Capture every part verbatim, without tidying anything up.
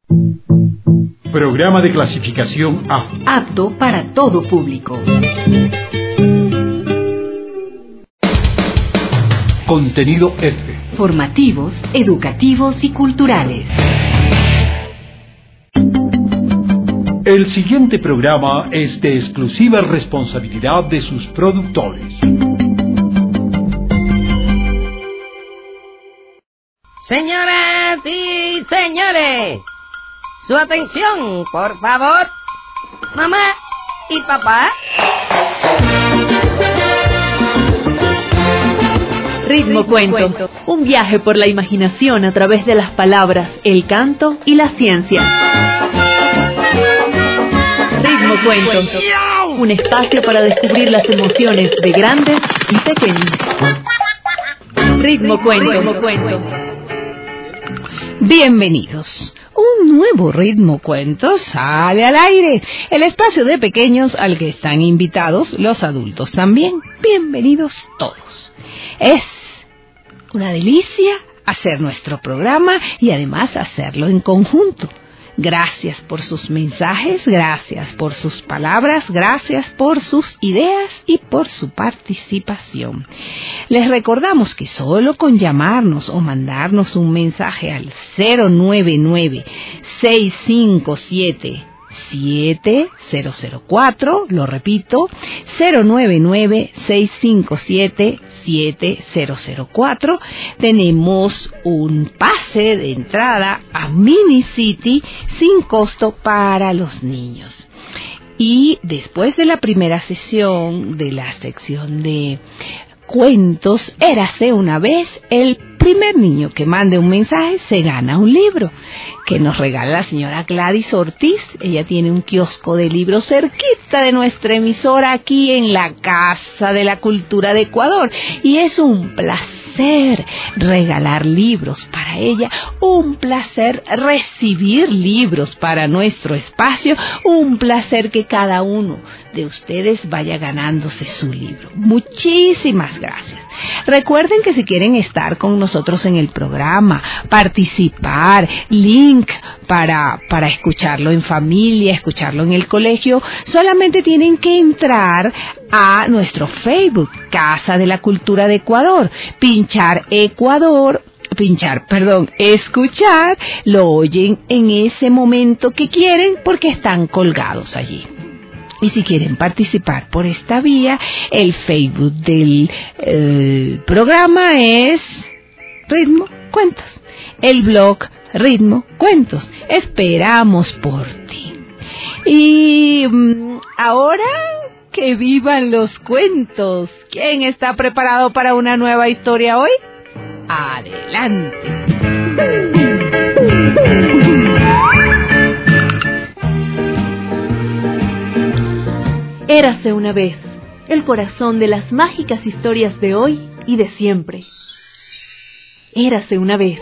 Programa de clasificación A. Apto para todo público. Contenido F. Formativos, educativos y culturales. El siguiente programa es de exclusiva responsabilidad de sus productores. Señoras y señores, su atención, por favor. Mamá y papá. Ritmo Cuento, un viaje por la imaginación a través de las palabras, el canto y la ciencia. Ritmo Cuento, un espacio para descubrir las emociones de grandes y pequeños. Ritmo Cuento. Bienvenidos. Un nuevo Ritmo Cuento sale al aire. El espacio de pequeños al que están invitados los adultos también. Bienvenidos todos. Es una delicia hacer nuestro programa y además hacerlo en conjunto. Gracias por sus mensajes, gracias por sus palabras, gracias por sus ideas y por su participación. Les recordamos que solo con llamarnos o mandarnos un mensaje al cero nueve nueve, seis cinco siete, siete cero cero cuatro, lo repito, cero nueve nueve, seis cinco siete, siete cero cero cuatro, tenemos un pase de entrada a Mini City sin costo para los niños. Y después de la primera sesión de la sección de cuentos, érase una vez, el primer niño que mande un mensaje se gana un libro que nos regala la señora Gladys Ortiz. Ella tiene un kiosco de libros cerquita de nuestra emisora aquí en la Casa de la Cultura de Ecuador, y es un placer regalar libros para ella, un placer recibir libros para nuestro espacio, un placer que cada uno de ustedes vaya ganándose su libro. Muchísimas gracias. Recuerden que si quieren estar con nosotros en el programa, participar, link para, para escucharlo en familia, escucharlo en el colegio, solamente tienen que entrar a nuestro Facebook, Casa de la Cultura de Ecuador, pinchar Ecuador, pinchar, perdón, escuchar, lo oyen en ese momento que quieren porque están colgados allí. Y si quieren participar por esta vía, el Facebook del eh, programa es Ritmo Cuentos. El blog Ritmo Cuentos. Esperamos por ti. Y um, ahora que vivan los cuentos. ¿Quién está preparado para una nueva historia hoy? Adelante. Érase una vez, el corazón de las mágicas historias de hoy y de siempre. Érase una vez.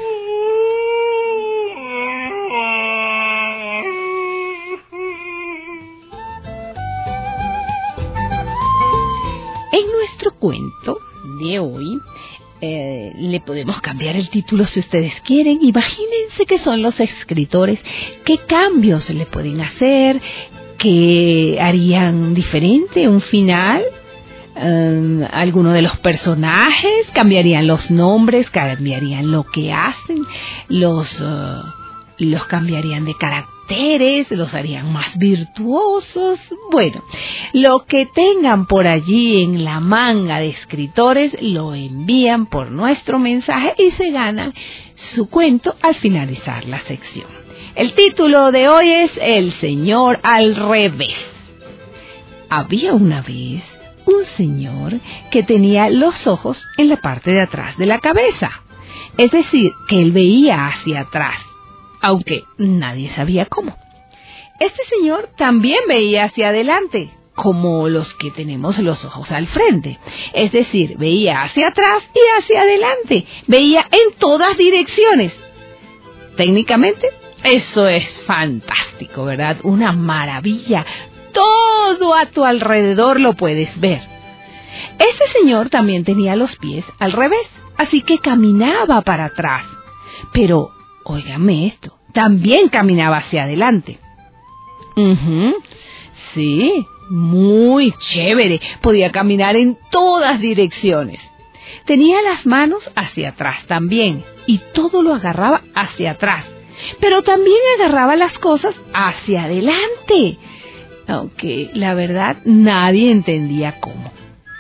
En nuestro cuento de hoy, eh, le podemos cambiar el título si ustedes quieren. Imagínense que son los escritores, qué cambios le pueden hacer, que harían diferente un final. Um, algunos de los personajes cambiarían los nombres, cambiarían lo que hacen, los uh, los cambiarían de caracteres, los harían más virtuosos. Bueno, lo que tengan por allí en la manga de escritores lo envían por nuestro mensaje y se ganan su cuento al finalizar la sección. El título de hoy es El Señor al Revés. Había una vez un señor que tenía los ojos en la parte de atrás de la cabeza. Es decir, que él veía hacia atrás, aunque nadie sabía cómo. Este señor también veía hacia adelante, como los que tenemos los ojos al frente. Es decir, veía hacia atrás y hacia adelante. Veía en todas direcciones. Técnicamente, eso es fantástico, ¿verdad? Una maravilla. Todo a tu alrededor lo puedes ver. Este señor también tenía los pies al revés, así que caminaba para atrás. Pero, óigame esto, también caminaba hacia adelante. Uh-huh. Sí, muy chévere. Podía caminar en todas direcciones. Tenía las manos hacia atrás también, y todo lo agarraba hacia atrás. Pero también agarraba las cosas hacia adelante, aunque la verdad nadie entendía cómo.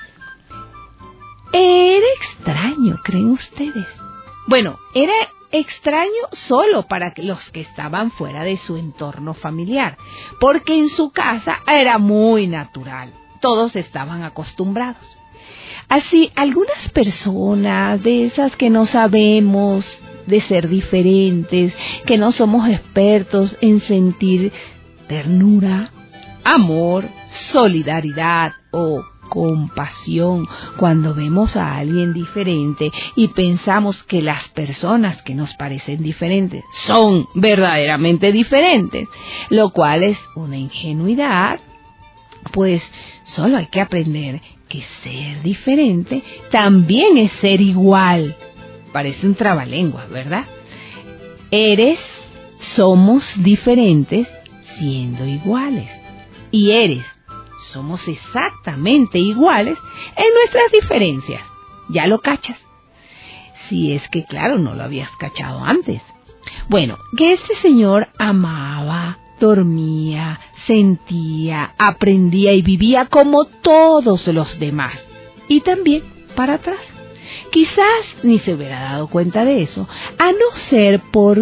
Era extraño, ¿creen ustedes? Bueno, era extraño solo para los que estaban fuera de su entorno familiar, porque en su casa era muy natural, todos estaban acostumbrados. Así, algunas personas de esas que no sabemos de ser diferentes, que no somos expertos en sentir ternura, amor, solidaridad o compasión cuando vemos a alguien diferente y pensamos que las personas que nos parecen diferentes son verdaderamente diferentes, lo cual es una ingenuidad, pues solo hay que aprender que ser diferente también es ser igual. Parece un trabalengua, ¿verdad? Eres, somos diferentes siendo iguales. Y eres, somos exactamente iguales en nuestras diferencias. ¿Ya lo cachas? Si es que, claro, no lo habías cachado antes. Bueno, que este señor amaba, dormía, sentía, aprendía y vivía como todos los demás. Y también para atrás. Quizás ni se hubiera dado cuenta de eso, a no ser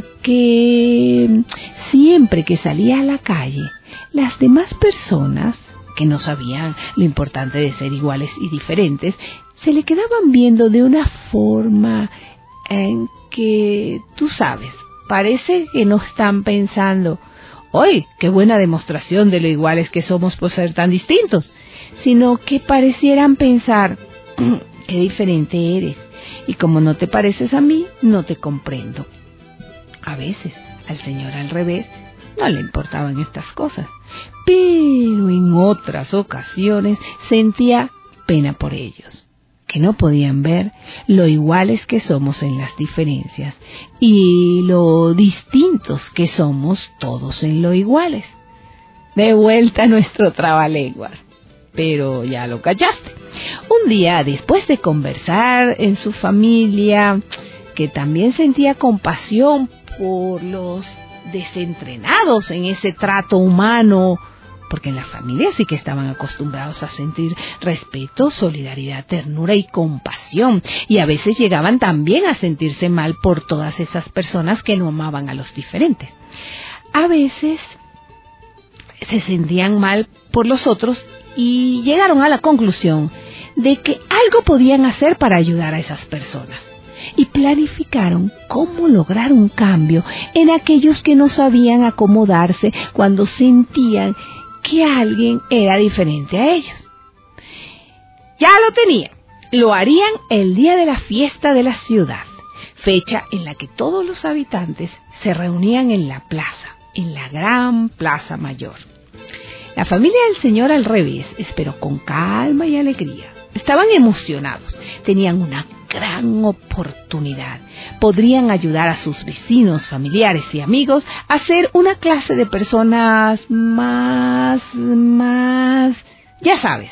porque siempre que salía a la calle, las demás personas, que no sabían lo importante de ser iguales y diferentes, se le quedaban viendo de una forma en que, tú sabes, parece que no están pensando, ¡ay, qué buena demostración de lo iguales que somos por ser tan distintos!, sino que parecieran pensar, ¡qué diferente eres! Y como no te pareces a mí, no te comprendo. A veces, al señor al revés, no le importaban estas cosas, pero en otras ocasiones sentía pena por ellos, que no podían ver lo iguales que somos en las diferencias y lo distintos que somos todos en lo iguales. De vuelta a nuestro trabalenguas. Pero ya lo callaste. Un día, después de conversar en su familia, que también sentía compasión por los desentrenados en ese trato humano, porque en la familia sí que estaban acostumbrados a sentir respeto, solidaridad, ternura y compasión, y a veces llegaban también a sentirse mal por todas esas personas que no amaban a los diferentes. A veces se sentían mal por los otros y llegaron a la conclusión de que algo podían hacer para ayudar a esas personas. Y planificaron cómo lograr un cambio en aquellos que no sabían acomodarse cuando sentían que alguien era diferente a ellos. Ya lo tenían. Lo harían el día de la fiesta de la ciudad, fecha en la que todos los habitantes se reunían en la plaza, en la gran plaza mayor. La familia del señor al revés esperó con calma y alegría. Estaban emocionados, tenían una gran oportunidad. Podrían ayudar a sus vecinos, familiares y amigos a ser una clase de personas más, más, ya sabes,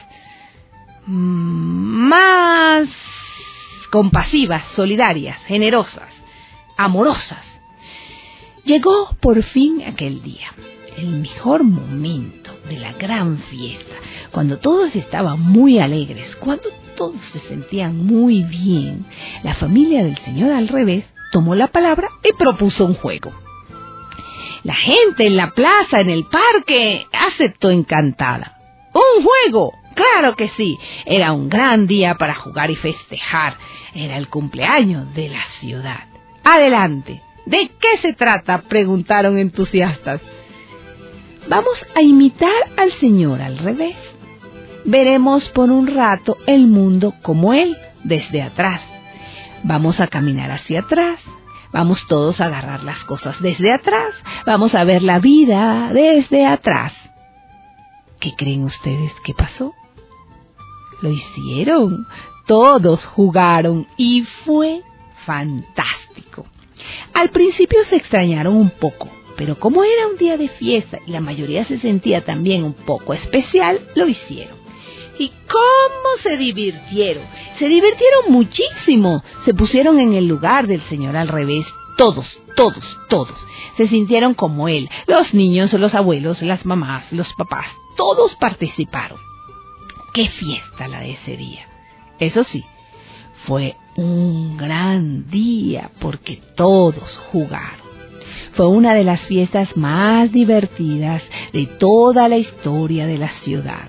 más compasivas, solidarias, generosas, amorosas. Llegó por fin aquel día, el mejor momento de la gran fiesta, cuando todos estaban muy alegres, cuando todos se sentían muy bien. La familia del señor al revés tomó la palabra y propuso un juego. La gente en la plaza, en el parque, aceptó encantada. ¡Un juego! ¡Claro que sí! Era un gran día para jugar y festejar. Era el cumpleaños de la ciudad. ¡Adelante! ¿De qué se trata?, preguntaron entusiastas. Vamos a imitar al señor al revés. Veremos por un rato el mundo como él, desde atrás. Vamos a caminar hacia atrás. Vamos todos a agarrar las cosas desde atrás. Vamos a ver la vida desde atrás. ¿Qué creen ustedes que pasó? Lo hicieron. Todos jugaron y fue fantástico. Al principio se extrañaron un poco, pero como era un día de fiesta y la mayoría se sentía también un poco especial, lo hicieron. ¿Y cómo se divirtieron? Se divirtieron muchísimo. Se pusieron en el lugar del señor al revés. Todos, todos, todos. Se sintieron como él. Los niños, los abuelos, las mamás, los papás. Todos participaron. ¡Qué fiesta la de ese día! Eso sí, fue un gran día porque todos jugaron. Fue una de las fiestas más divertidas de toda la historia de la ciudad.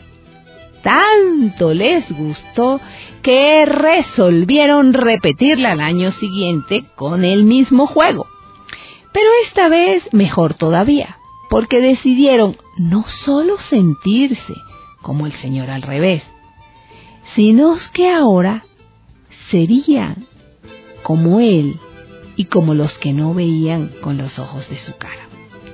Tanto les gustó que resolvieron repetirla al año siguiente con el mismo juego. Pero esta vez mejor todavía, porque decidieron no solo sentirse como el señor al revés, sino que ahora serían como él y como los que no veían con los ojos de su cara.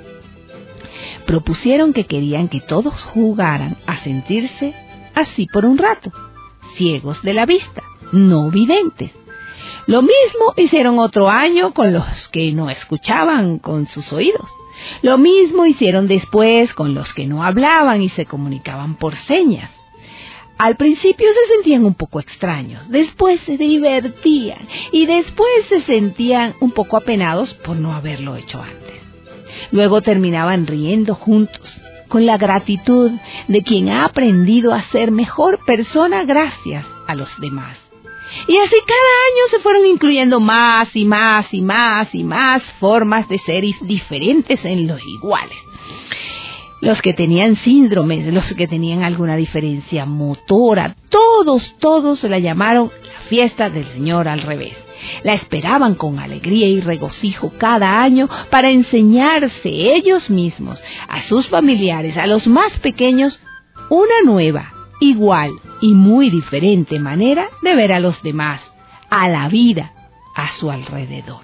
Propusieron que querían que todos jugaran a sentirse así por un rato, ciegos de la vista, no videntes. Lo mismo hicieron otro año con los que no escuchaban con sus oídos. Lo mismo hicieron después con los que no hablaban y se comunicaban por señas. Al principio se sentían un poco extraños, después se divertían y después se sentían un poco apenados por no haberlo hecho antes. Luego terminaban riendo juntos, con la gratitud de quien ha aprendido a ser mejor persona gracias a los demás. Y así cada año se fueron incluyendo más y más y más y más formas de ser diferentes en los iguales. Los que tenían síndromes, los que tenían alguna diferencia motora, todos, todos la llamaron la fiesta del señor al revés. La esperaban con alegría y regocijo cada año para enseñarse ellos mismos, a sus familiares, a los más pequeños, una nueva, igual y muy diferente manera de ver a los demás, a la vida a su alrededor.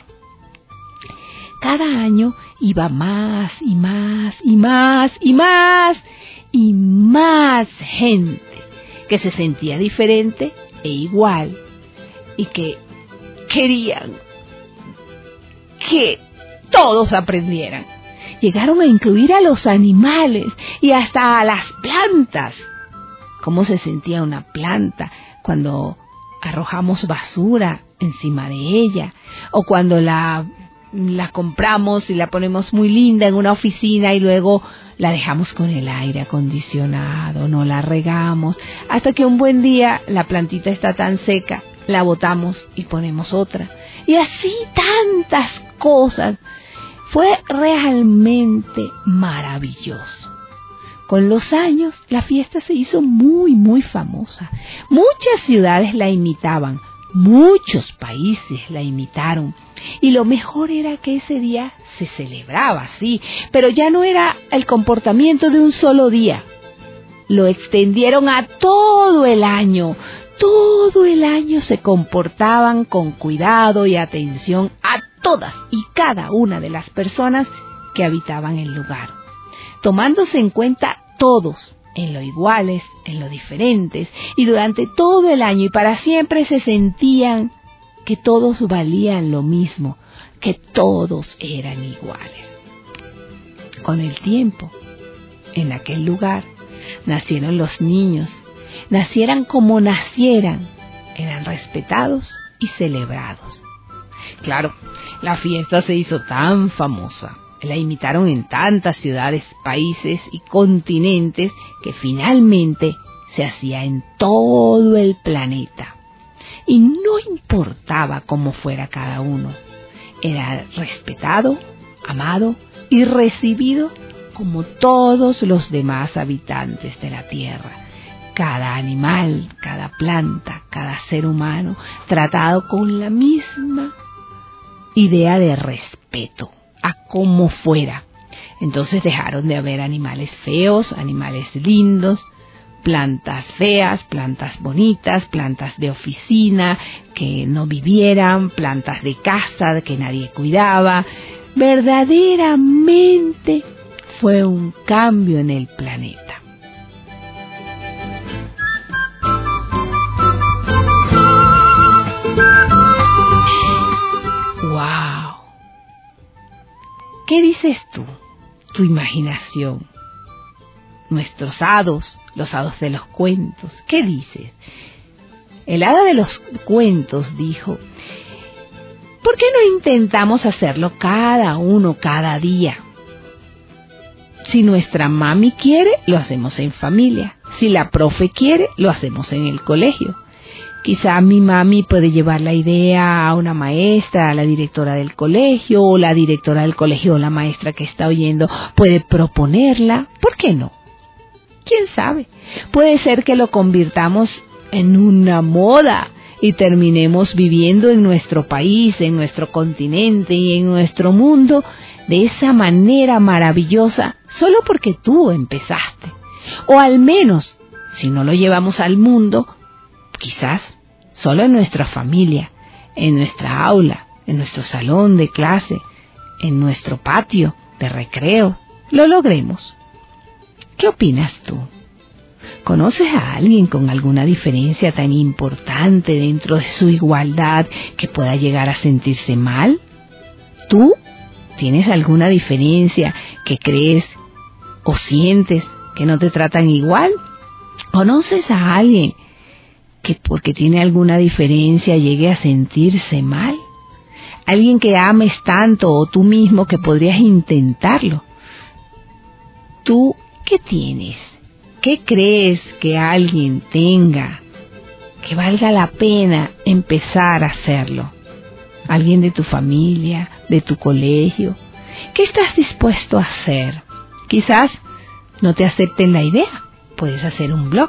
Cada año iba más y más y más y más y más gente que se sentía diferente e igual y que querían que todos aprendieran. Llegaron a incluir a los animales y hasta a las plantas. ¿Cómo se sentía una planta cuando arrojamos basura encima de ella? O cuando la, la compramos y la ponemos muy linda en una oficina y luego la dejamos con el aire acondicionado, no la regamos, hasta que un buen día la plantita está tan seca, la botamos y ponemos otra. Y así tantas cosas. Fue realmente maravilloso. Con los años, la fiesta se hizo muy, muy famosa. Muchas ciudades la imitaban, muchos países la imitaron. Y lo mejor era que ese día se celebraba, sí, pero ya no era el comportamiento de un solo día. Lo extendieron a todo el año. Todo el año se comportaban con cuidado y atención a todas y cada una de las personas que habitaban el lugar, tomándose en cuenta todos, en lo iguales, en lo diferentes, y durante todo el año y para siempre se sentían que todos valían lo mismo, que todos eran iguales. Con el tiempo, en aquel lugar, nacieron los niños. Nacieran como nacieran, eran respetados y celebrados. Claro, la fiesta se hizo tan famosa, la imitaron en tantas ciudades, países y continentes que finalmente se hacía en todo el planeta. Y no importaba cómo fuera cada uno, era respetado, amado y recibido como todos los demás habitantes de la tierra. Cada animal, cada planta, cada ser humano, tratado con la misma idea de respeto, a como fuera. Entonces dejaron de haber animales feos, animales lindos, plantas feas, plantas bonitas, plantas de oficina que no vivieran, plantas de casa que nadie cuidaba. Verdaderamente fue un cambio en el planeta. ¿Qué dices tú? Tu imaginación. Nuestros hados, los hados de los cuentos. ¿Qué dices? El hada de los cuentos dijo: ¿por qué no intentamos hacerlo cada uno, cada día? Si nuestra mami quiere, lo hacemos en familia. Si la profe quiere, lo hacemos en el colegio. Quizá mi mami puede llevar la idea a una maestra, a la directora del colegio, o la directora del colegio o la maestra que está oyendo puede proponerla. ¿Por qué no? ¿Quién sabe? Puede ser que lo convirtamos en una moda y terminemos viviendo en nuestro país, en nuestro continente y en nuestro mundo de esa manera maravillosa solo porque tú empezaste. O al menos, si no lo llevamos al mundo, quizás solo en nuestra familia, en nuestra aula, en nuestro salón de clase, en nuestro patio de recreo, lo logremos. ¿Qué opinas tú? ¿Conoces a alguien con alguna diferencia tan importante dentro de su igualdad que pueda llegar a sentirse mal? ¿Tú tienes alguna diferencia que crees o sientes que no te tratan igual? ¿Conoces a alguien que porque tiene alguna diferencia llegue a sentirse mal? ¿Alguien que ames tanto o tú mismo que podrías intentarlo? ¿Tú qué tienes? ¿Qué crees que alguien tenga que valga la pena empezar a hacerlo? ¿Alguien de tu familia, de tu colegio? ¿Qué estás dispuesto a hacer? Quizás no te acepten la idea. Puedes hacer un blog.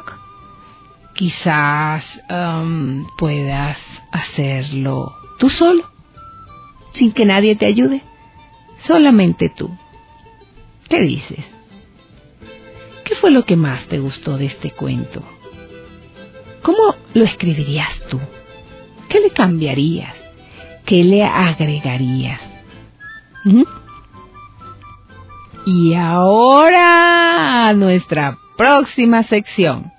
Quizás um, puedas hacerlo tú solo, sin que nadie te ayude. Solamente tú. ¿Qué dices? ¿Qué fue lo que más te gustó de este cuento? ¿Cómo lo escribirías tú? ¿Qué le cambiarías? ¿Qué le agregarías? ¿Mm? Y ahora a nuestra próxima sección.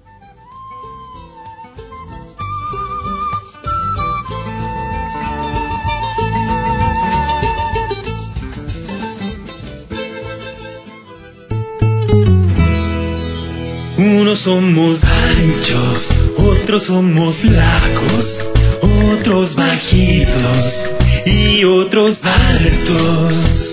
Unos somos anchos, otros somos flacos, otros bajitos y otros altos.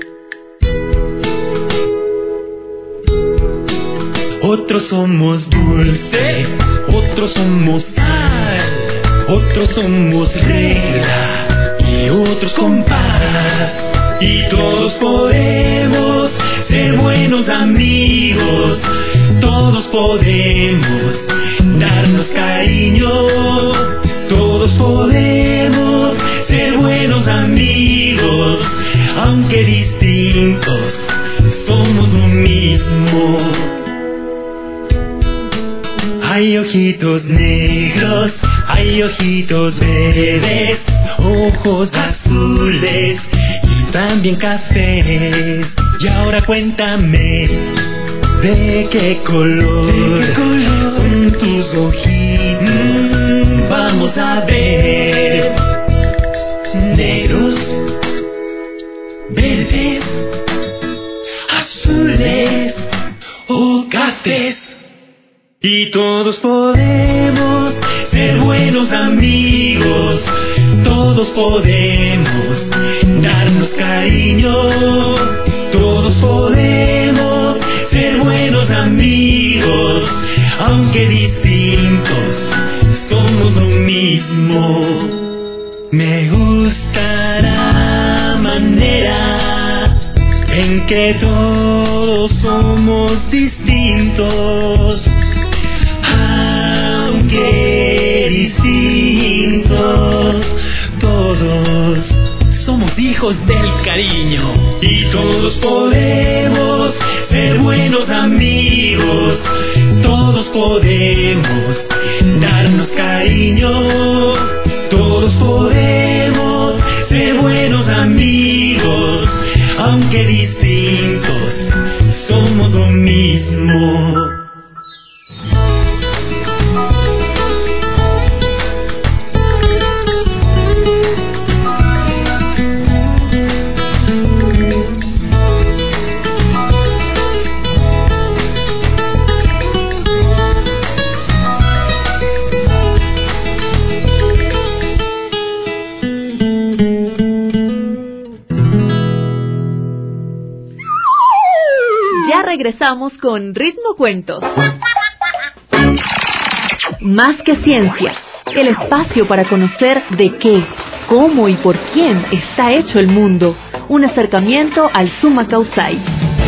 Otros somos dulce, otros somos sal, otros somos regla y otros compás. Y todos podemos ser buenos amigos, todos podemos darnos cariño, todos podemos ser buenos amigos, aunque distintos somos lo mismo. Hay ojitos negros, hay ojitos verdes, ojos azules y también cafés. Y ahora cuéntame, ¿de qué color, ¿de qué color son tus ojitos? Mm, vamos a ver. Negros, verdes, azules o cafés. Y todos podemos ser buenos amigos, todos podemos darnos cariño, todos podemos ser buenos amigos, aunque distintos somos lo mismo. Me gusta la manera en que todos somos distintos, aunque distintos, todos somos hijos del cariño. Y todos podemos ser buenos amigos, todos podemos darnos cariño, todos podemos ser buenos amigos, aunque distintos somos lo mismo. Ya regresamos con Ritmo Cuentos. Más que ciencia, el espacio para conocer de qué, cómo y por quién está hecho el mundo. Un acercamiento al Summa Causai.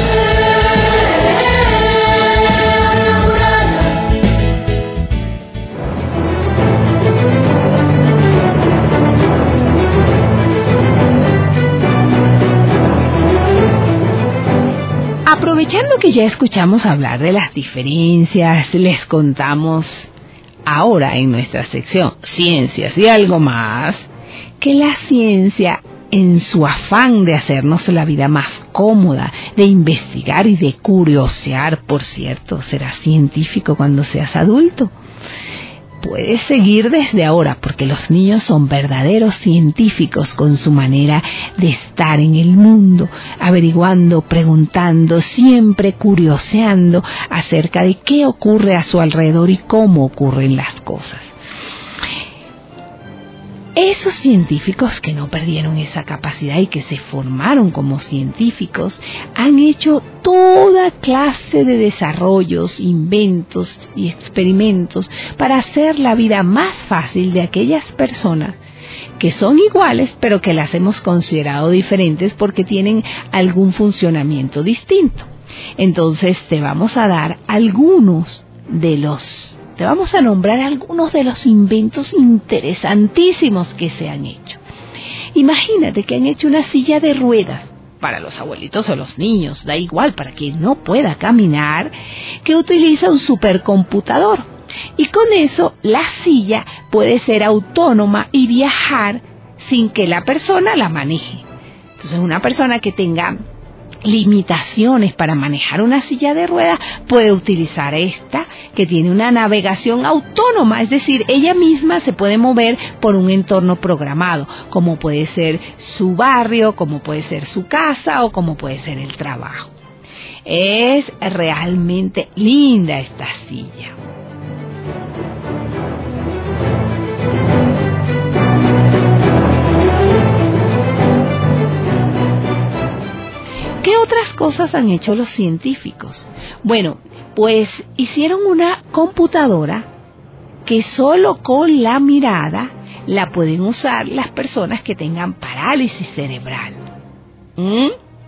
Aprovechando que ya escuchamos hablar de las diferencias, les contamos ahora en nuestra sección Ciencias y algo más, que la ciencia, en su afán de hacernos la vida más cómoda, de investigar y de curiosear, por cierto, serás científico cuando seas adulto. Puedes seguir desde ahora, porque los niños son verdaderos científicos con su manera de estar en el mundo, averiguando, preguntando, siempre curioseando acerca de qué ocurre a su alrededor y cómo ocurren las cosas. Esos científicos que no perdieron esa capacidad y que se formaron como científicos han hecho toda clase de desarrollos, inventos y experimentos para hacer la vida más fácil de aquellas personas que son iguales pero que las hemos considerado diferentes porque tienen algún funcionamiento distinto. Entonces te vamos a dar algunos de los Te vamos a nombrar algunos de los inventos interesantísimos que se han hecho. Imagínate que han hecho una silla de ruedas para los abuelitos o los niños, da igual, para quien no pueda caminar, que utiliza un supercomputador. Y con eso la silla puede ser autónoma y viajar sin que la persona la maneje. Entonces una persona que tenga limitaciones para manejar una silla de ruedas puede utilizar esta, que tiene una navegación autónoma, es decir, ella misma se puede mover por un entorno programado, como puede ser su barrio, como puede ser su casa o como puede ser el trabajo. Es realmente linda esta silla. ¿Qué otras cosas han hecho los científicos? Bueno, pues hicieron una computadora que solo con la mirada la pueden usar las personas que tengan parálisis cerebral. ¿Mm?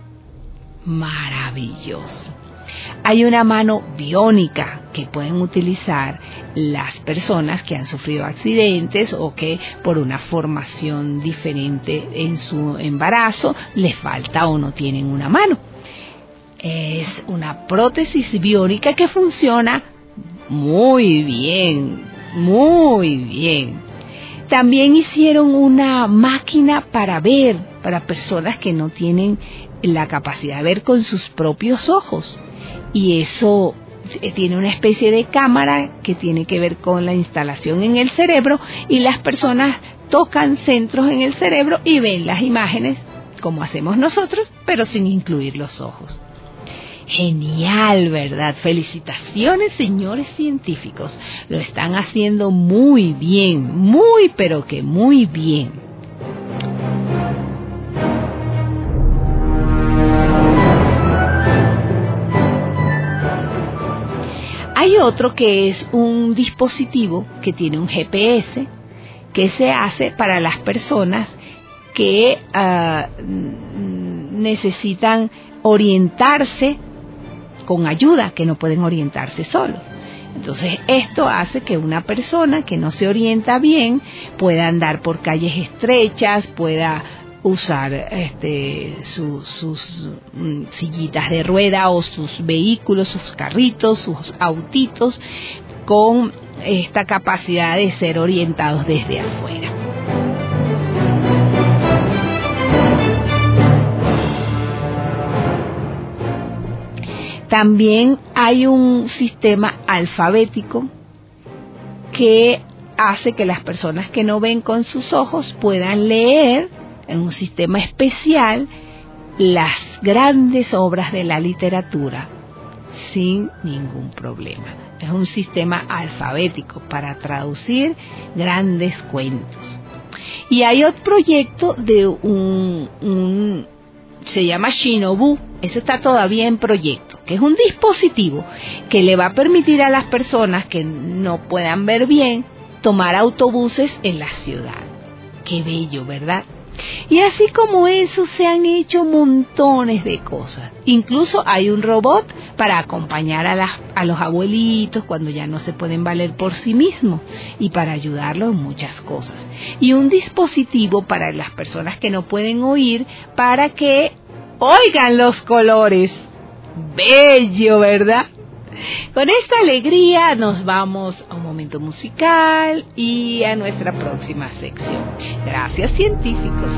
Maravilloso. Hay una mano biónica que pueden utilizar las personas que han sufrido accidentes o que por una formación diferente en su embarazo les falta o no tienen una mano. Es una prótesis biónica que funciona muy bien, muy bien. También hicieron una máquina para ver, para personas que no tienen la capacidad de ver con sus propios ojos. Y eso tiene una especie de cámara que tiene que ver con la instalación en el cerebro y las personas tocan centros en el cerebro y ven las imágenes como hacemos nosotros, pero sin incluir los ojos. Genial, ¿verdad? Felicitaciones, señores científicos. Lo están haciendo muy bien, muy pero que muy bien. Hay otro que es un dispositivo que tiene un G P S que se hace para las personas que uh, necesitan orientarse con ayuda, que no pueden orientarse solos. Entonces esto hace que una persona que no se orienta bien pueda andar por calles estrechas, pueda usar este, su, sus mm, sillitas de rueda o sus vehículos, sus carritos, sus autitos, con esta capacidad de ser orientados desde afuera. También hay un sistema alfabético que hace que las personas que no ven con sus ojos puedan leer en un sistema especial las grandes obras de la literatura sin ningún problema. Es un sistema alfabético para traducir grandes cuentos. Y hay otro proyecto de un, un se llama Shinobu, eso está todavía en proyecto, ¿ok? que es un dispositivo que le va a permitir a las personas que no puedan ver bien tomar autobuses en la ciudad. Qué bello, ¿verdad? Y así como eso se han hecho montones de cosas. Incluso hay un robot para acompañar a, las, a los abuelitos cuando ya no se pueden valer por sí mismos y para ayudarlos en muchas cosas. Y un dispositivo para las personas que no pueden oír para que oigan los colores. Bello, ¿verdad? Con esta alegría nos vamos a un momento musical y a nuestra próxima sección. Gracias, científicos.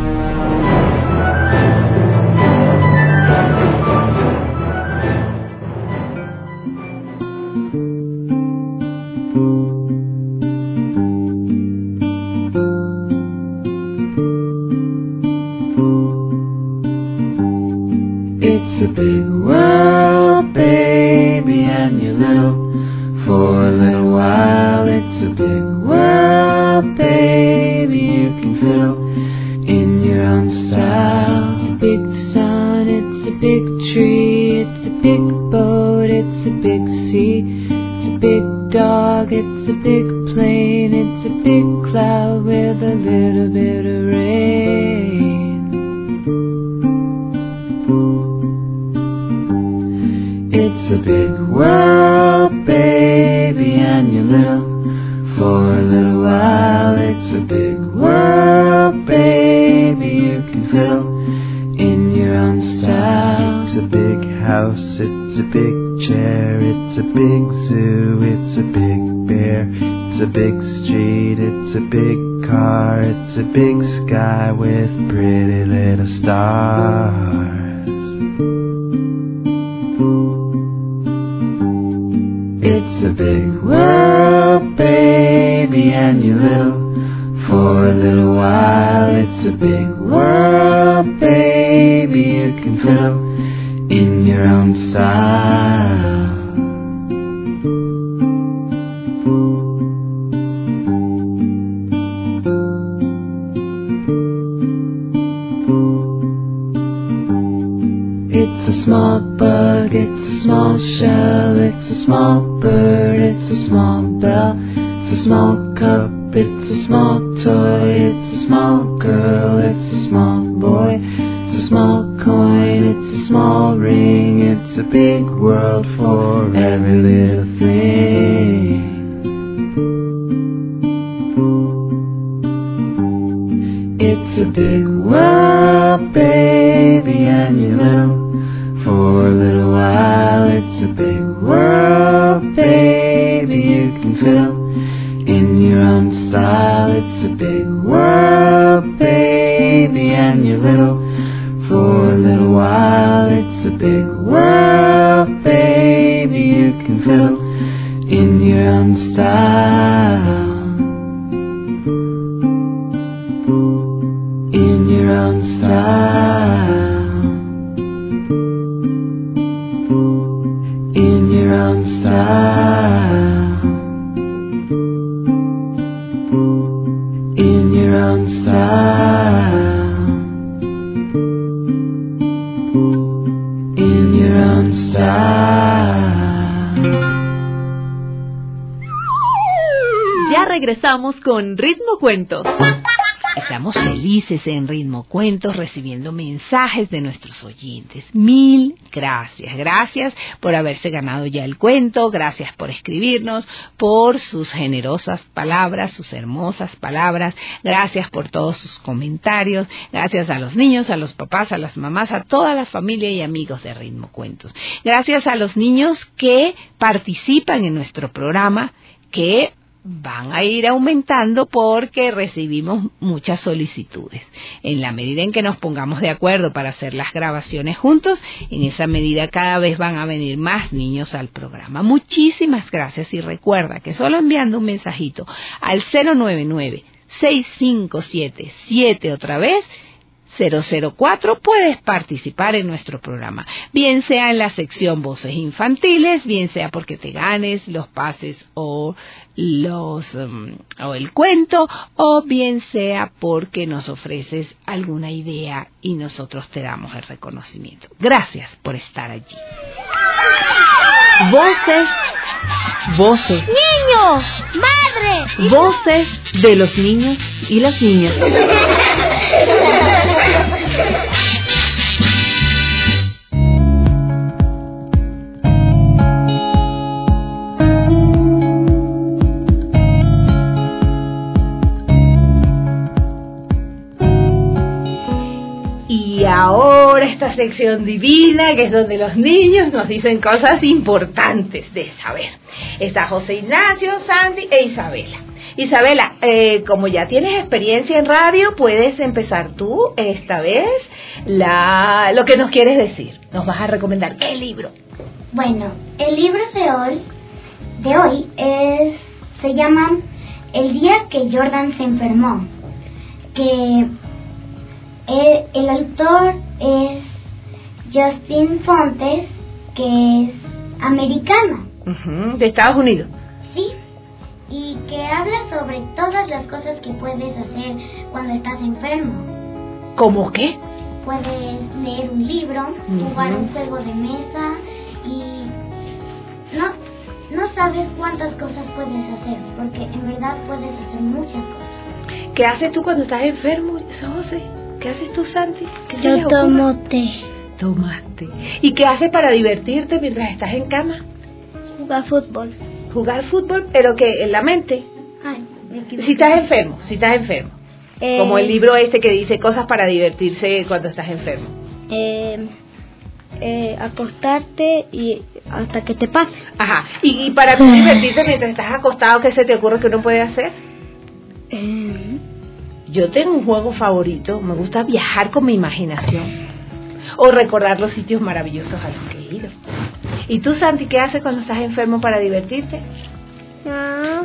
It's a big world, baby, and you're little for a little while. It's a big world, baby, you can fiddle in your own style. It's a big sun, it's a big tree, it's a big boat, it's a big sea. It's a big dog, it's a big plane, it's a big cloud with a little bit of rain. It's a big world, baby, and you're little for a little while. It's a big world, baby, you can fiddle in your own style. It's a big house, it's a big chair, it's a big zoo, it's a big bear, it's a big street, it's a big car, it's a big sky with pretty little stars. It's a big world, baby, and you're little for a little while. It's a big world, baby, you can fiddle in your own style. It's a small bug, it's a small shell, it's a small bird, it's a small bell, it's a small cup, it's a small toy, it's a small girl, it's a small boy, it's a small coin, it's a small ring, it's a big world for every little thing. It's a big world, baby, and you're little for a little while. It's a big world, baby, you can fiddle in your own style. It's a big world, baby, and you're little for a little while. It's a big world, baby, you can fiddle in your own style. In your own style. In your own style. In your own style. In your own style. Ya regresamos con Ritmo Cuentos. Estamos felices en Ritmo Cuentos recibiendo mensajes de nuestros oyentes. Mil gracias. Gracias por haberse ganado ya el cuento. Gracias por escribirnos, por sus generosas palabras, sus hermosas palabras. Gracias por todos sus comentarios. Gracias a los niños, a los papás, a las mamás, a toda la familia y amigos de Ritmo Cuentos. Gracias a los niños que participan en nuestro programa, que van a ir aumentando porque recibimos muchas solicitudes. En la medida en que nos pongamos de acuerdo para hacer las grabaciones juntos, en esa medida cada vez van a venir más niños al programa. Muchísimas gracias y recuerda que solo enviando un mensajito al cero nueve nueve, seis cinco siete, siete otra vez, cero cero cuatro puedes participar en nuestro programa, bien sea en la sección Voces Infantiles, bien sea porque te ganes los pases o los um, o el cuento, o bien sea porque nos ofreces alguna idea y nosotros te damos el reconocimiento. Gracias por estar allí. Voces, voces. ¡Niño! ¡Madre! Voces de los niños y las niñas. Y ahora esta sección divina, que es donde los niños nos dicen cosas importantes de saber. Está José Ignacio, Sandy e Isabela. Isabela, eh, como ya tienes experiencia en radio, puedes empezar tú esta vez la, lo que nos quieres decir. Nos vas a recomendar qué libro. Bueno, el libro de hoy, de hoy es, se llama El día que Jordan se enfermó, que el, el autor es Justin Fontes, que es americana. Uh-huh, de Estados Unidos. Sí, y que habla sobre todas las cosas que puedes hacer cuando estás enfermo. ¿Cómo qué? Puedes leer un libro, uh-huh. jugar un juego de mesa y no, no sabes cuántas cosas puedes hacer, porque en verdad puedes hacer muchas cosas. ¿Qué haces tú cuando estás enfermo, José? ¿Qué haces tú, Santi? ¿Qué Yo tomo té. Tomaste. ¿Y qué haces para divertirte mientras estás en cama? Jugar fútbol. Jugar fútbol, pero que en la mente. Ay, me equivoqué. Si estás enfermo, si estás enfermo. Eh, Como el libro este que dice cosas para divertirse cuando estás enfermo. Eh, eh, acostarte y hasta que te pase. Ajá. ¿Y, y para tú divertirte mientras estás acostado, qué se te ocurre que uno puede hacer? Eh, Yo tengo un juego favorito. Me gusta viajar con mi imaginación. O recordar los sitios maravillosos a los que he ido. ¿Y tú, Santi, qué haces cuando estás enfermo para divertirte? Ah,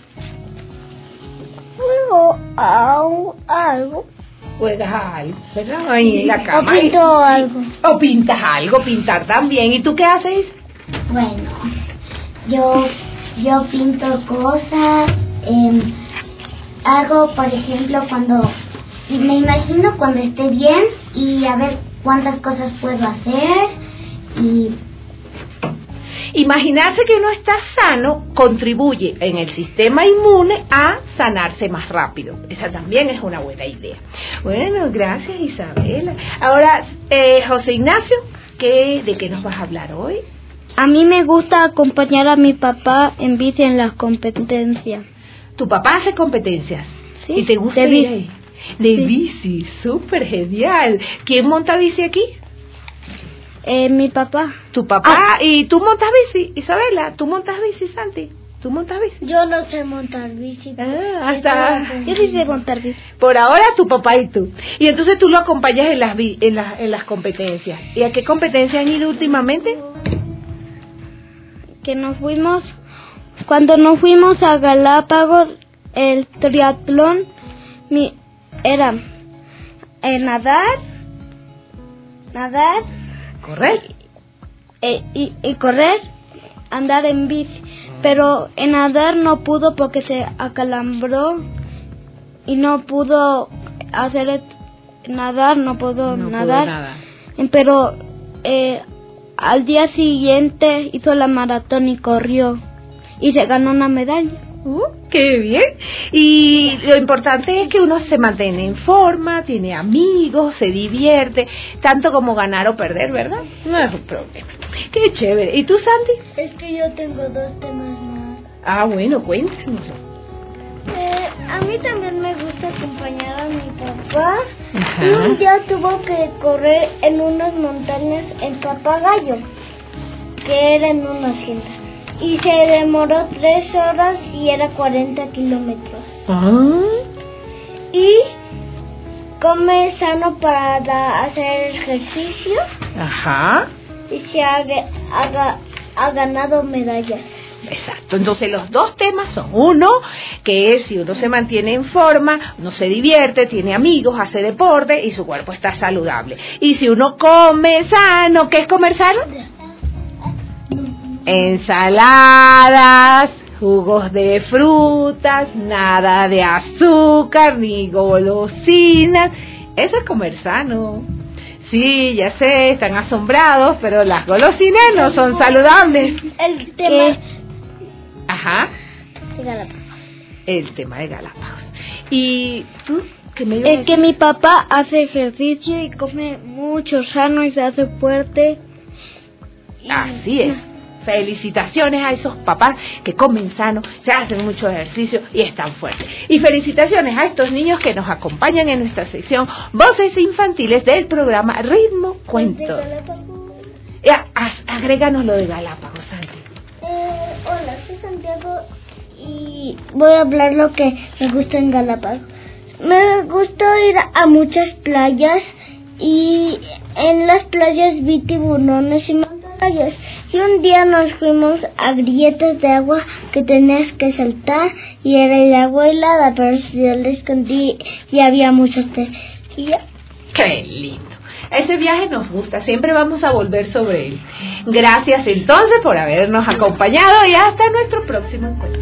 juego a algo. Juegas a algo, ¿verdad? Ahí en la cama. O pinto y, algo. O pintas algo, pintar también. ¿Y tú qué haces? Bueno, yo, yo pinto cosas. Eh, hago, por ejemplo, cuando... Me imagino cuando esté bien y a ver cuántas cosas puedo hacer y... Imaginarse que uno está sano contribuye en el sistema inmune a sanarse más rápido. Esa también es una buena idea. Bueno, gracias, Isabela. Ahora, eh, José Ignacio, ¿qué, ¿de qué nos vas a hablar hoy? A mí me gusta acompañar a mi papá en bici en las competencias. ¿Tu papá hace competencias? Sí. ¿Y te gusta de ir bici? ahí? De Sí. bici, súper genial. ¿Quién monta bici aquí? Eh, mi papá. Tu papá. ¿Y tú montas bici, Isabela? ¿Tú montas bici, Santi? ¿Tú montas bici? Yo no sé montar bici. Ah, hasta... Yo sí sé montar bici. Por ahora tu papá y tú. Y entonces tú lo acompañas en las, vi- en las, en las competencias. ¿Y a qué competencias han ido últimamente? Que nos fuimos, cuando nos fuimos a Galápagos, el triatlón mi, era eh, nadar, nadar, Correr. eh, y, y correr, andar en bici. Pero en nadar no pudo porque se acalambró y no pudo hacer et- nadar, no pudo No nadar. pudo nada. Pero eh, al día siguiente hizo la maratón y corrió y se ganó una medalla. Uh, ¡Qué bien! Y lo importante es que uno se mantiene en forma, tiene amigos, se divierte, tanto como ganar o perder, ¿verdad? No es un problema. ¡Qué chévere! ¿Y tú, Sandy? Es que yo tengo dos temas más. Ah, bueno, cuéntanoslo. Eh, a mí también me gusta acompañar a mi papá. Ajá. Y un día tuvo que correr en unas montañas en Papagayo, que era en una hacienda. Y se demoró tres horas y era cuarenta kilómetros. Ah, Y come sano para hacer ejercicio ajá. y se ha, ha, ha ganado medallas. Exacto, entonces los dos temas son uno, que es si uno se mantiene en forma, uno se divierte, tiene amigos, hace deporte y su cuerpo está saludable. Y si uno come sano, ¿qué es comer sano? Ensaladas, jugos de frutas, nada de azúcar ni golosinas. Eso es comer sano. Sí, ya sé, están asombrados, pero las golosinas no son saludables. El tema Eh, Ajá, de Galápagos. el tema de Galápagos. ¿Y tú qué me ibas a Es que decir? mi papá hace ejercicio y come mucho sano y se hace fuerte. Y- Así es. Felicitaciones a esos papás que comen sano, se hacen mucho ejercicio y están fuertes. Y felicitaciones a estos niños que nos acompañan en nuestra sección Voces Infantiles del programa Ritmo De Cuentos. Galápagos. Ya, haz- agréganos lo de Galápagos, Santi. Eh, hola, soy Santiago y voy a hablar lo que me gusta en Galápagos. Me gusta ir a muchas playas y en las playas vi tiburones y mantarrayas. Y un día nos fuimos a grietas de agua que tenías que saltar y era el agua helada, pero si yo le escondí y había muchos peces. Y ya. ¡Qué lindo! Ese viaje nos gusta, siempre vamos a volver sobre él. Gracias entonces por habernos acompañado y hasta nuestro próximo encuentro.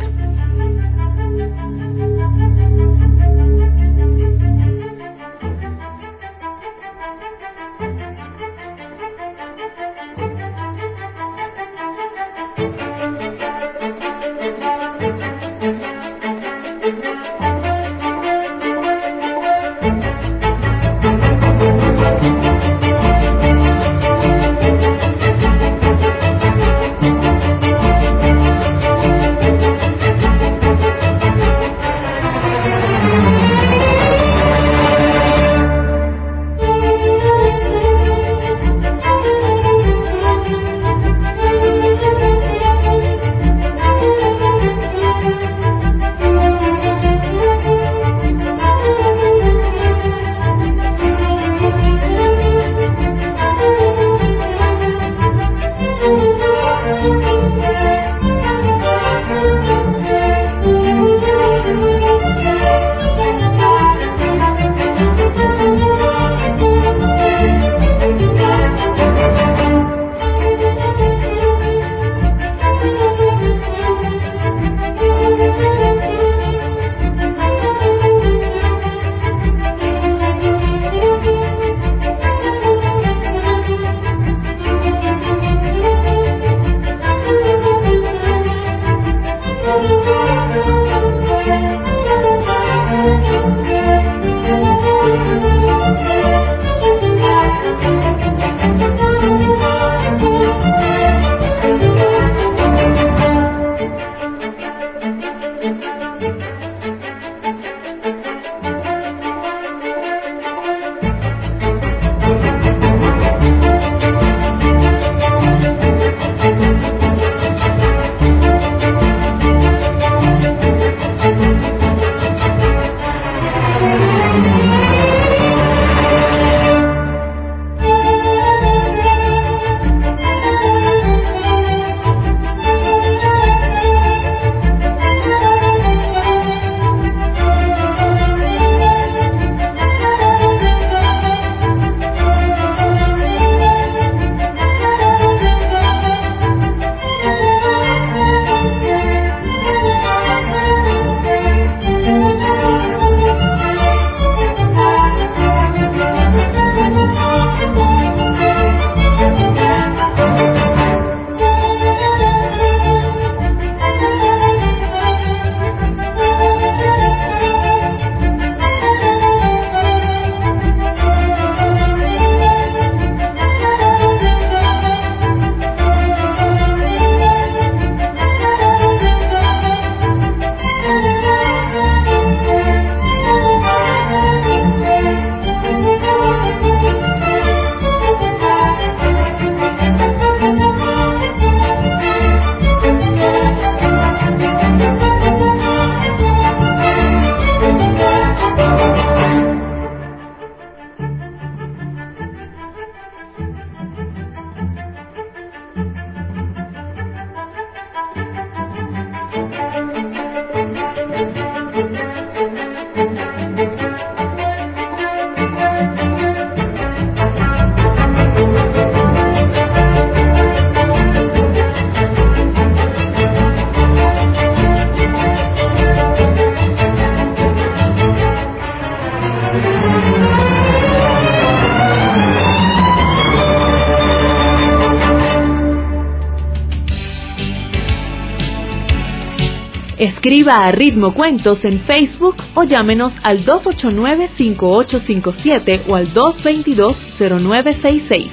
Escriba a Ritmo Cuentos en Facebook o llámenos al dos ocho nueve, cinco ocho cinco siete o al dos dos dos, cero nueve seis seis.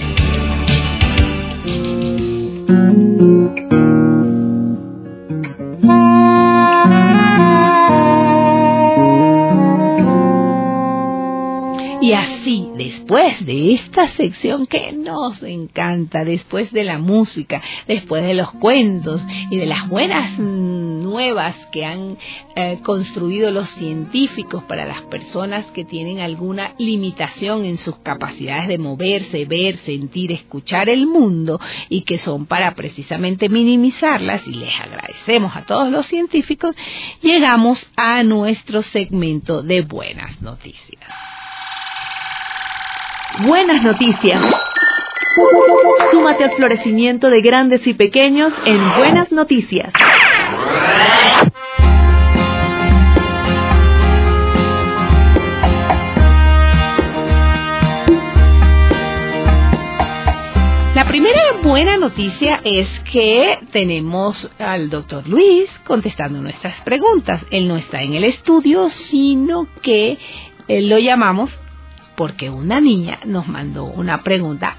Y así, después de esta sección que nos encanta, después de la música, después de los cuentos y de las buenas nuevas que han eh, construido los científicos para las personas que tienen alguna limitación en sus capacidades de moverse, ver, sentir, escuchar el mundo, y que son para precisamente minimizarlas, y les agradecemos a todos los científicos, llegamos a nuestro segmento de buenas noticias. Buenas noticias. Súmate al florecimiento de grandes y pequeños en Buenas Noticias. La primera buena noticia es que tenemos al doctor Luis contestando nuestras preguntas. Él no está en el estudio, sino que eh, lo llamamos porque una niña nos mandó una pregunta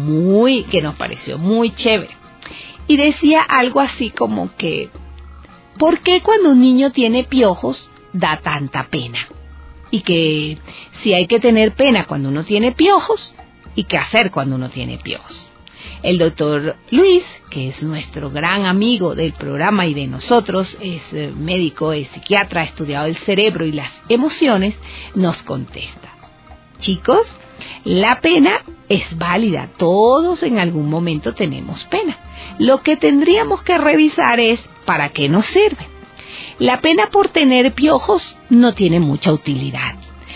muy que nos pareció muy chévere. Y decía algo así como que, ¿por qué cuando un niño tiene piojos da tanta pena? Y que si hay que tener pena cuando uno tiene piojos, ¿y qué hacer cuando uno tiene piojos? El doctor Luis, que es nuestro gran amigo del programa y de nosotros, es médico, es psiquiatra, ha estudiado el cerebro y las emociones, nos contesta. Chicos, la pena es válida, todos en algún momento tenemos pena. Lo que tendríamos que revisar es para qué nos sirve. La pena por tener piojos no tiene mucha utilidad.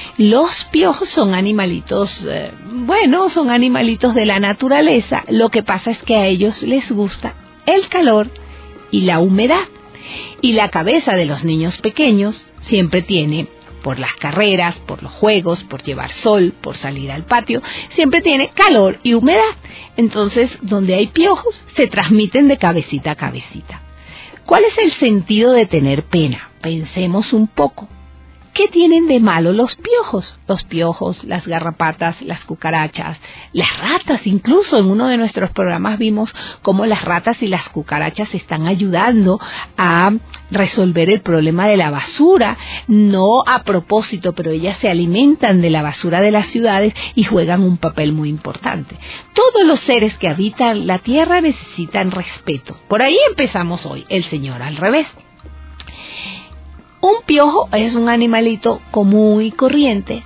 Los piojos son animalitos, eh, bueno, son animalitos de la naturaleza. Lo que pasa es que a ellos les gusta el calor y la humedad. Y la cabeza de los niños pequeños siempre tiene, por las carreras, por los juegos, por llevar sol, por salir al patio, siempre tiene calor y humedad. Entonces, donde hay piojos, se transmiten de cabecita a cabecita. ¿Cuál es el sentido de tener pena? Pensemos un poco. ¿Qué tienen de malo los piojos? Los piojos, las garrapatas, las cucarachas, las ratas. Incluso en uno de nuestros programas vimos cómo las ratas y las cucarachas están ayudando a resolver el problema de la basura. No a propósito, pero ellas se alimentan de la basura de las ciudades y juegan un papel muy importante. Todos los seres que habitan la tierra necesitan respeto. Por ahí empezamos hoy, el Señor al revés. Un piojo es un animalito común y corriente,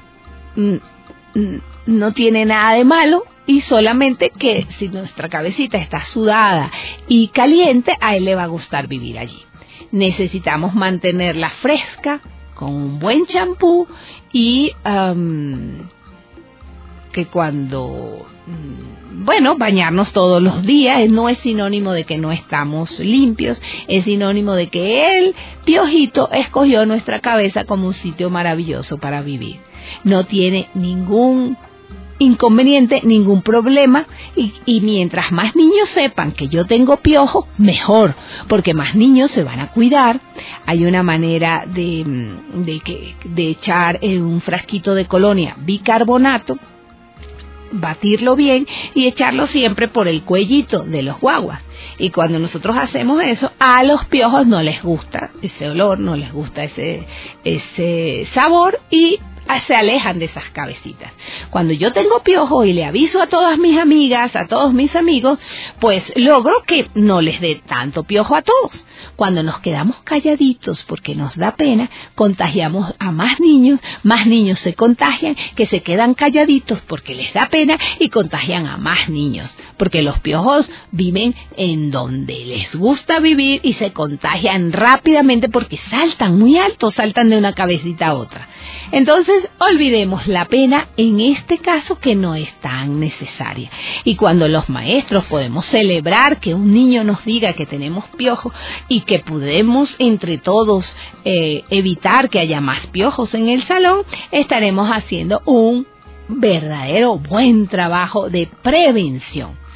no tiene nada de malo, y solamente que si nuestra cabecita está sudada y caliente, a él le va a gustar vivir allí. Necesitamos mantenerla fresca con un buen champú y um, que cuando, bueno, bañarnos todos los días no es sinónimo de que no estamos limpios, es sinónimo de que el piojito escogió nuestra cabeza como un sitio maravilloso para vivir. No tiene ningún inconveniente, ningún problema, y, y mientras más niños sepan que yo tengo piojo, mejor, porque más niños se van a cuidar. Hay una manera de, de, que, de echar en un frasquito de colonia bicarbonato, batirlo bien y echarlo siempre por el cuellito de los guaguas. Y cuando nosotros hacemos eso, a los piojos no les gusta ese olor, no les gusta ese, ese sabor, y se alejan de esas cabecitas. Cuando yo tengo piojo y le aviso a todas mis amigas, a todos mis amigos, pues logro que no les dé tanto piojo a todos. Cuando nos quedamos calladitos porque nos da pena, contagiamos a más niños, más niños se contagian, que se quedan calladitos porque les da pena y contagian a más niños, porque los piojos viven en donde les gusta vivir y se contagian rápidamente porque saltan muy alto, saltan de una cabecita a otra. Entonces, olvidemos la pena en este caso, que no es tan necesaria. Y cuando los maestros podemos celebrar que un niño nos diga que tenemos piojos y que podemos entre todos eh, evitar que haya más piojos en el salón, estaremos haciendo un verdadero buen trabajo de prevención.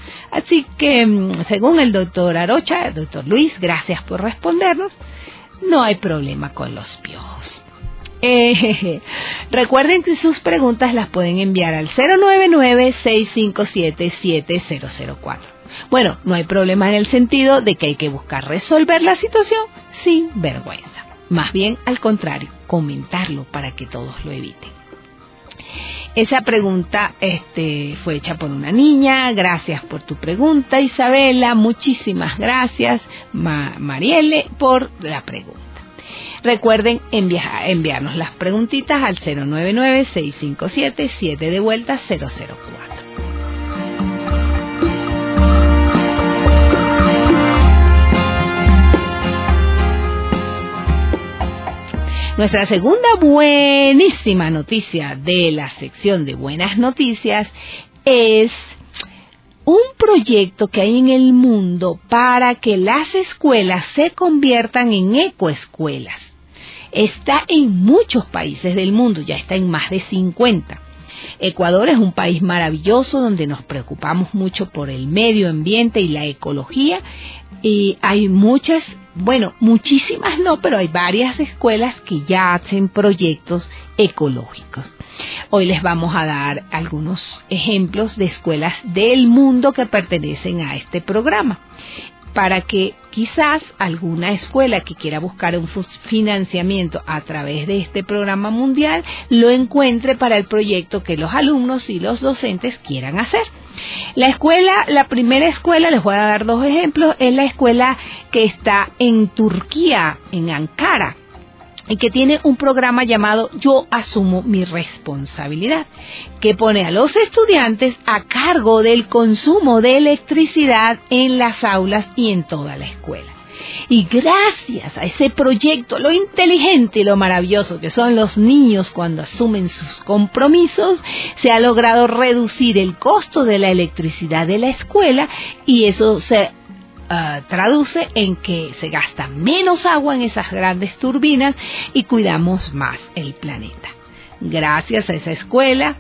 Así que, según el doctor Arocha, el doctor Luis, gracias por respondernos, no hay problema con los piojos. Eh, recuerden que sus preguntas las pueden enviar al cero nueve nueve, seis cinco siete, siete cero cero cuatro. Bueno, no hay problema en el sentido de que hay que buscar resolver la situación sin vergüenza. Más bien, al contrario, comentarlo para que todos lo eviten. Esa pregunta este, fue hecha por una niña. Gracias por tu pregunta, Isabela. Muchísimas gracias, Ma- Marielle, por la pregunta. Recuerden enviar, enviarnos las preguntitas al cero nueve nueve, seis cinco siete, siete de vuelta cero cero cuatro. Nuestra segunda buenísima noticia de la sección de buenas noticias es un proyecto que hay en el mundo para que las escuelas se conviertan en ecoescuelas. Está en muchos países del mundo, ya está en más de cincuenta. Ecuador es un país maravilloso donde nos preocupamos mucho por el medio ambiente y la ecología, y hay muchas, bueno, muchísimas no, pero hay varias escuelas que ya hacen proyectos ecológicos. Hoy les vamos a dar algunos ejemplos de escuelas del mundo que pertenecen a este programa, para que quizás alguna escuela que quiera buscar un financiamiento a través de este programa mundial lo encuentre para el proyecto que los alumnos y los docentes quieran hacer. La escuela, la primera escuela, les voy a dar dos ejemplos, es la escuela que está en Turquía, en Ankara, y que tiene un programa llamado Yo Asumo Mi Responsabilidad, que pone a los estudiantes a cargo del consumo de electricidad en las aulas y en toda la escuela. Y gracias a ese proyecto, lo inteligente y lo maravilloso que son los niños cuando asumen sus compromisos, se ha logrado reducir el costo de la electricidad de la escuela, y eso se Uh, traduce en que se gasta menos agua en esas grandes turbinas y cuidamos más el planeta. Gracias a esa escuela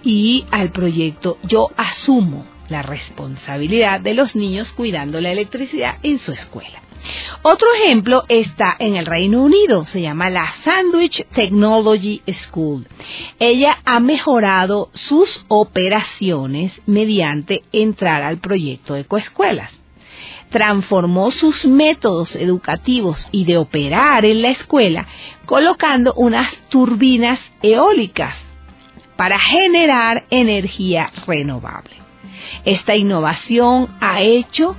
y al proyecto Yo Asumo la Responsabilidad de los niños cuidando la electricidad en su escuela. Otro ejemplo está en el Reino Unido, se llama la Sandwich Technology School. Ella ha mejorado sus operaciones mediante entrar al proyecto Ecoescuelas. Transformó sus métodos educativos y de operar en la escuela colocando unas turbinas eólicas para generar energía renovable. Esta innovación ha hecho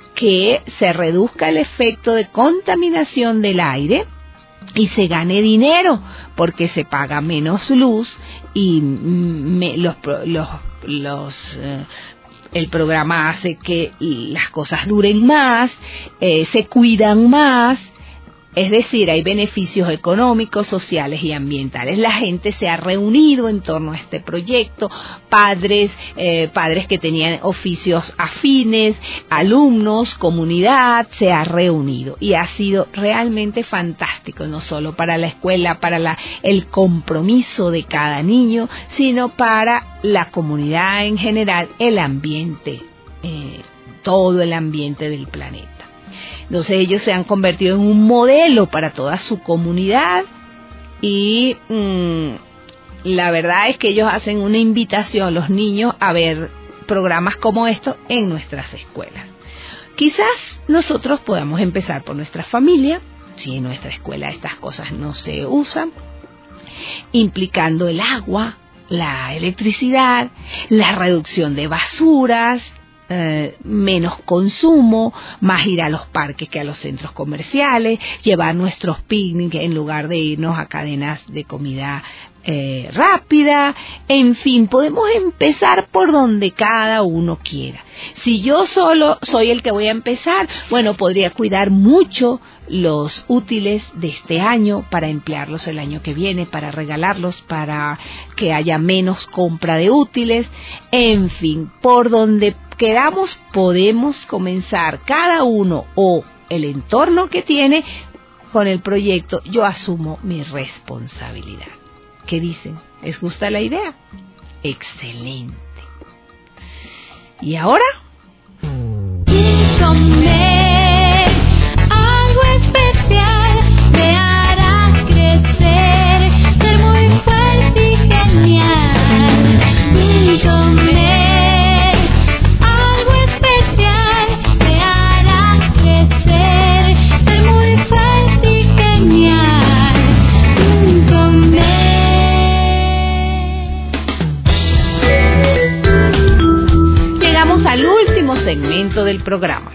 que se reduzca el efecto de contaminación del aire y se gane dinero porque se paga menos luz y me, los, los, los eh, el programa hace que las cosas duren más, eh, se cuidan más, es decir, hay beneficios económicos, sociales y ambientales. La gente se ha reunido en torno a este proyecto, padres, eh, padres que tenían oficios afines, alumnos, comunidad, se ha reunido y ha sido realmente fantástico, no solo para la escuela, para la, el compromiso de cada niño, sino para la comunidad en general, el ambiente, eh, todo el ambiente del planeta. Entonces ellos se han convertido en un modelo para toda su comunidad y mmm, la verdad es que ellos hacen una invitación a los niños a ver programas como estos en nuestras escuelas. Quizás nosotros podamos empezar por nuestra familia, si en nuestra escuela estas cosas no se usan, implicando el agua, la electricidad, la reducción de basuras, Eh, menos consumo, más ir a los parques que a los centros comerciales, llevar nuestros picnics en lugar de irnos a cadenas de comida eh, rápida, en fin, podemos empezar por donde cada uno quiera. Si yo solo soy el que voy a empezar, bueno, podría cuidar mucho los útiles de este año para emplearlos el año que viene, para regalarlos, para que haya menos compra de útiles, en fin, por donde queramos podemos comenzar cada uno o el entorno que tiene con el proyecto Yo Asumo Mi Responsabilidad. ¿Qué dicen? ¿Les gusta la idea? Excelente. Y ahora comer algo especial me hará crecer, ser muy fuerte y genial. Comer algo especial me hará crecer, ser muy fuerte y genial. Comer. Llegamos al último segmento del programa.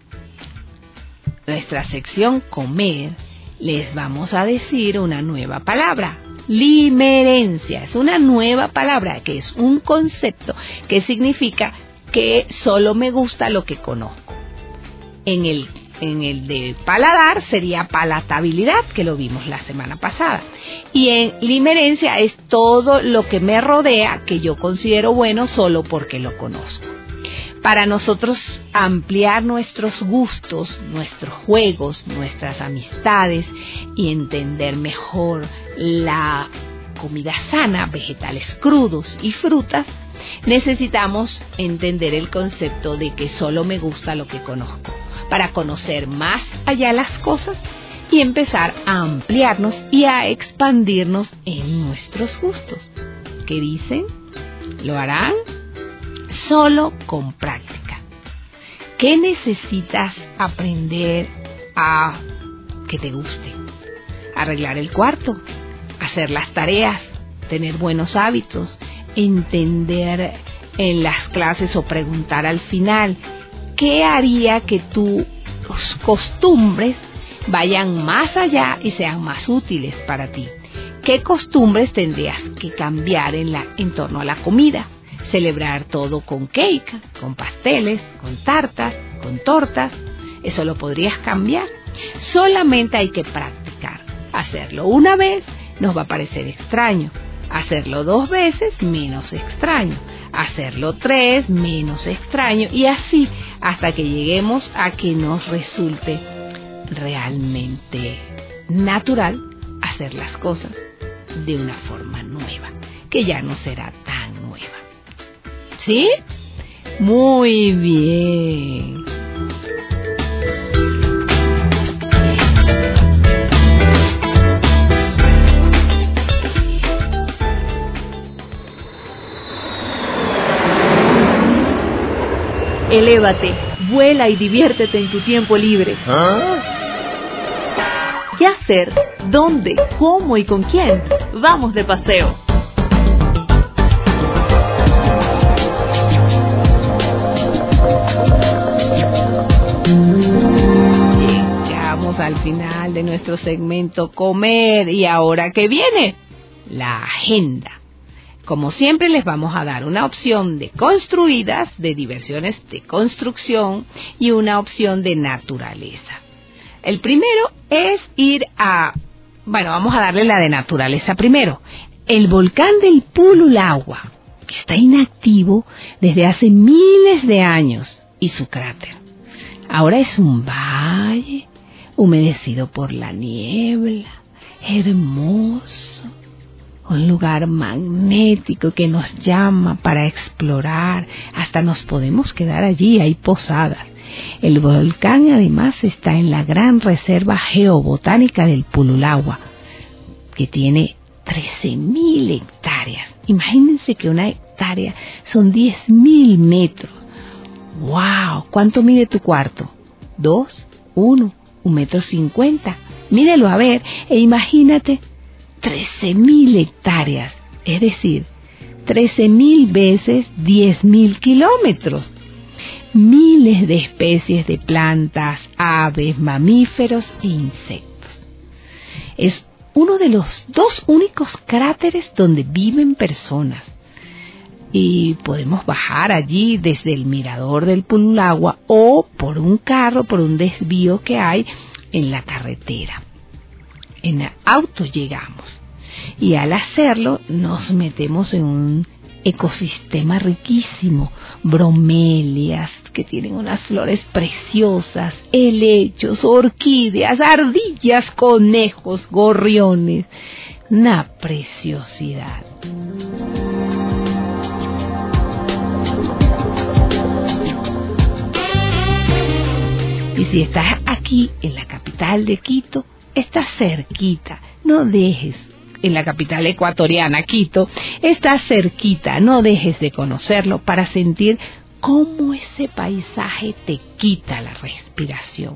Nuestra sección Comer, les vamos a decir una nueva palabra. Limerencia es una nueva palabra que es un concepto que significa que solo me gusta lo que conozco. En el, en el de paladar sería palatabilidad, que lo vimos la semana pasada. Y en limerencia es todo lo que me rodea que yo considero bueno solo porque lo conozco. Para nosotros ampliar nuestros gustos, nuestros juegos, nuestras amistades y entender mejor la comida sana, vegetales crudos y frutas, necesitamos entender el concepto de que solo me gusta lo que conozco, para conocer más allá las cosas y empezar a ampliarnos y a expandirnos en nuestros gustos. ¿Qué dicen? ¿Lo harán? Solo con práctica. ¿Qué necesitas aprender a que te guste? Arreglar el cuarto, hacer las tareas, tener buenos hábitos, entender en las clases o preguntar al final. ¿Qué haría que tus costumbres vayan más allá y sean más útiles para ti? ¿Qué costumbres tendrías que cambiar en, la, en torno a la comida? Celebrar todo con cake, con pasteles, con tartas, con tortas. Eso lo podrías cambiar. Solamente hay que practicar. Hacerlo una vez nos va a parecer extraño. Hacerlo dos veces, menos extraño. Hacerlo tres, menos extraño. Y así hasta que lleguemos a que nos resulte realmente natural hacer las cosas de una forma nueva, que ya no será tan nueva. ¿Sí? Muy bien. Elévate, vuela y diviértete en tu tiempo libre. ¿Ah? ¿Qué hacer? ¿Dónde? ¿Cómo y con quién? Vamos de paseo. Llegamos al final de nuestro segmento Comer. ¿Y ahora qué viene? La agenda. Como siempre les vamos a dar una opción de construidas, de diversiones de construcción y una opción de naturaleza. El primero es ir a... Bueno, vamos a darle la de naturaleza primero. El volcán del Pululagua, que está inactivo desde hace miles de años, y su cráter. Ahora es un valle humedecido por la niebla, hermoso. Un lugar magnético que nos llama para explorar. Hasta nos podemos quedar allí, hay posadas. El volcán además está en la gran reserva geobotánica del Pululagua, que tiene trece mil hectáreas. Imagínense que una hectárea son diez mil metros. ¡Wow! ¿Cuánto mide tu cuarto? ¿Dos? ¿Uno? ¿Un metro cincuenta? Mírelo a ver e imagínate trece mil hectáreas, es decir, trece mil veces diez mil kilómetros. Miles de especies de plantas, aves, mamíferos e insectos. Es uno de los dos únicos cráteres donde viven personas. Y podemos bajar allí desde el mirador del Pululagua o por un carro, por un desvío que hay en la carretera. En auto llegamos y al hacerlo nos metemos en un ecosistema riquísimo, bromelias que tienen unas flores preciosas, helechos, orquídeas, ardillas, conejos, gorriones, una preciosidad. Y si estás aquí en la capital de Quito, estás cerquita, no dejes, en la capital ecuatoriana, Quito, estás cerquita, no dejes de conocerlo para sentir cómo ese paisaje te quita la respiración.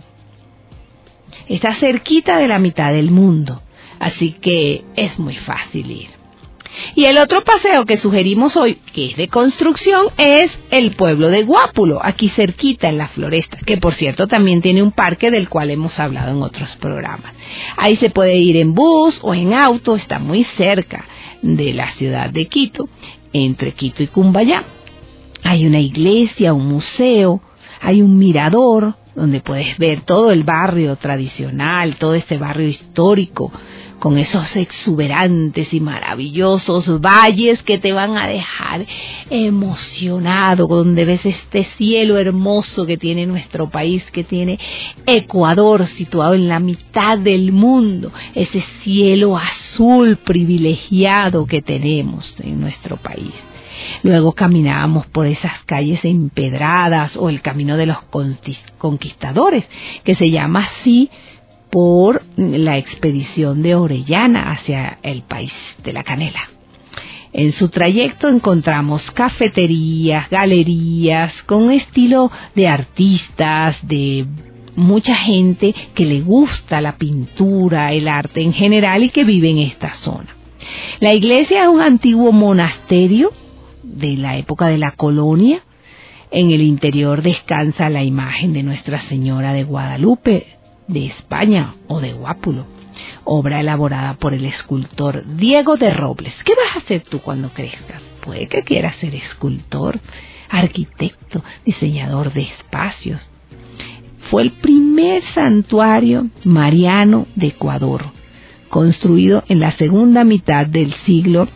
Estás cerquita de la mitad del mundo, así que es muy fácil ir. Y el otro paseo que sugerimos hoy, que es de construcción, es el pueblo de Guápulo, aquí cerquita en la Floresta, que por cierto también tiene un parque del cual hemos hablado en otros programas. Ahí se puede ir en bus o en auto, está muy cerca de la ciudad de Quito, entre Quito y Cumbayá. Hay una iglesia, un museo, hay un mirador donde puedes ver todo el barrio tradicional, todo este barrio histórico, con esos exuberantes y maravillosos valles que te van a dejar emocionado, donde ves este cielo hermoso que tiene nuestro país, que tiene Ecuador situado en la mitad del mundo, ese cielo azul privilegiado que tenemos en nuestro país. Luego caminábamos por esas calles empedradas o el camino de los conquistadores, que se llama así por la expedición de Orellana hacia el país de la canela. En su trayecto encontramos cafeterías, galerías, con un estilo de artistas, de mucha gente que le gusta la pintura, el arte en general y que vive en esta zona. La iglesia es un antiguo monasterio de la época de la colonia. En el interior descansa la imagen de Nuestra Señora de Guadalupe, de España o de Guápulo, obra elaborada por el escultor Diego de Robles. ¿Qué vas a hacer tú cuando crezcas? Puede que quieras ser escultor, arquitecto, diseñador de espacios. Fue el primer santuario mariano de Ecuador, construido en la segunda mitad del siglo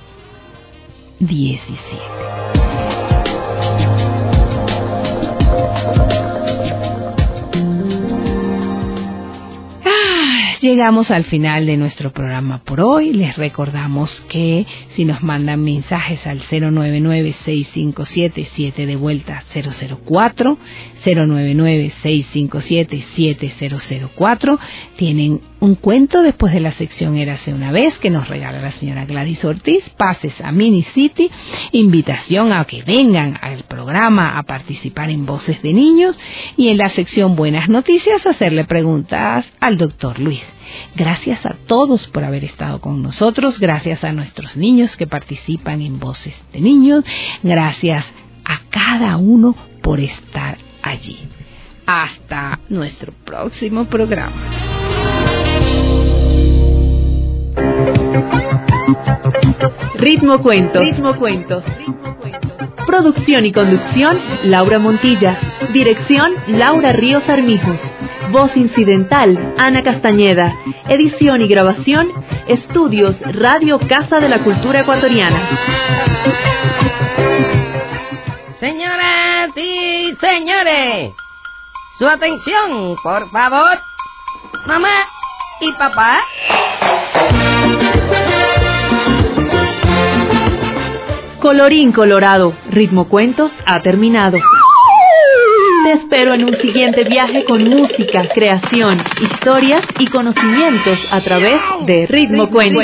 diecisiete. Llegamos al final de nuestro programa por hoy. Les recordamos que si nos mandan mensajes al cero nueve nueve, seis cinco siete, siete de vuelta cero cero cuatro, cero nueve nueve, seis cinco siete, siete cero cero cuatro, tienen un cuento después de la sección Érase una vez que nos regala la señora Gladys Ortiz, pases a Mini City, invitación a que vengan al programa a participar en Voces de Niños y en la sección Buenas Noticias hacerle preguntas al doctor Luis. Gracias a todos por haber estado con nosotros, gracias a nuestros niños que participan en Voces de Niños, gracias a cada uno por estar allí. Hasta nuestro próximo programa. Ritmo Cuentos. Ritmo Cuentos. Producción y conducción, Laura Montilla. Dirección, Laura Ríos Armijo. Voz incidental, Ana Castañeda. Edición y grabación, Estudios Radio Casa de la Cultura Ecuatoriana. Señoras y señores, su atención, por favor. Mamá y papá. Colorín colorado, Ritmo Cuentos ha terminado. Te espero en un siguiente viaje con música, creación, historias y conocimientos a través de Ritmo Cuentos.